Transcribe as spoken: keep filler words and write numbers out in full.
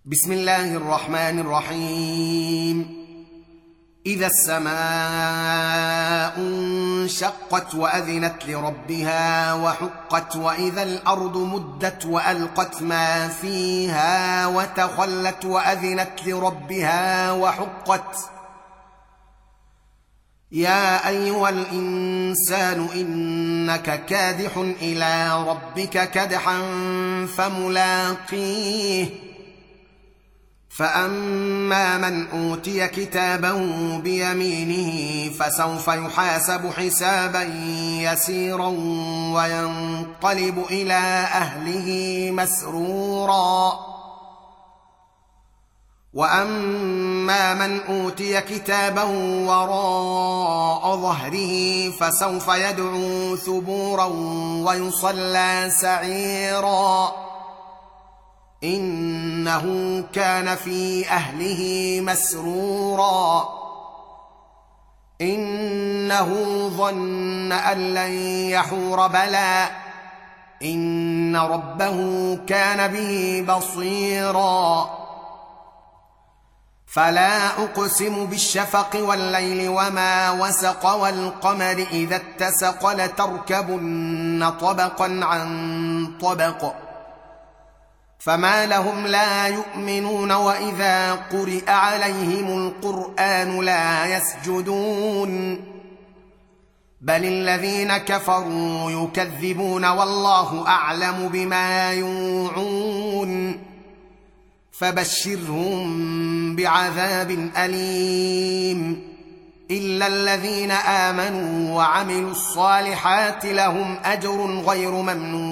بسم الله الرحمن الرحيم. إذا السماء انشقت وأذنت لربها وحقت، وإذا الأرض مدت وألقت ما فيها وتخلت وأذنت لربها وحقت. يا أيها الإنسان إنك كادح إلى ربك كدحا فملاقيه. فأما من أوتي كتابه بيمينه فسوف يحاسب حسابا يسيرا وينقلب إلى أهله مسرورا. وأما من أوتي كتابه وراء ظهره فسوف يدعو ثبورا ويصلى سعيرا، إنه كان في أهله مسرورا. إنه ظن أن لن يحور بلى إن ربه كان به بصيرا. فلا أقسم بالشفق والليل وما وسق، والقمر إذا اتسق لتركبن طبقا عن طبق، فما لهم لا يؤمنون وإذا قرئ عليهم القرآن لا يسجدون، بل الذين كفروا يكذبون والله أعلم بما يوعون. فبشرهم بعذاب أليم إلا الذين آمنوا وعملوا الصالحات لهم أجر غير ممنون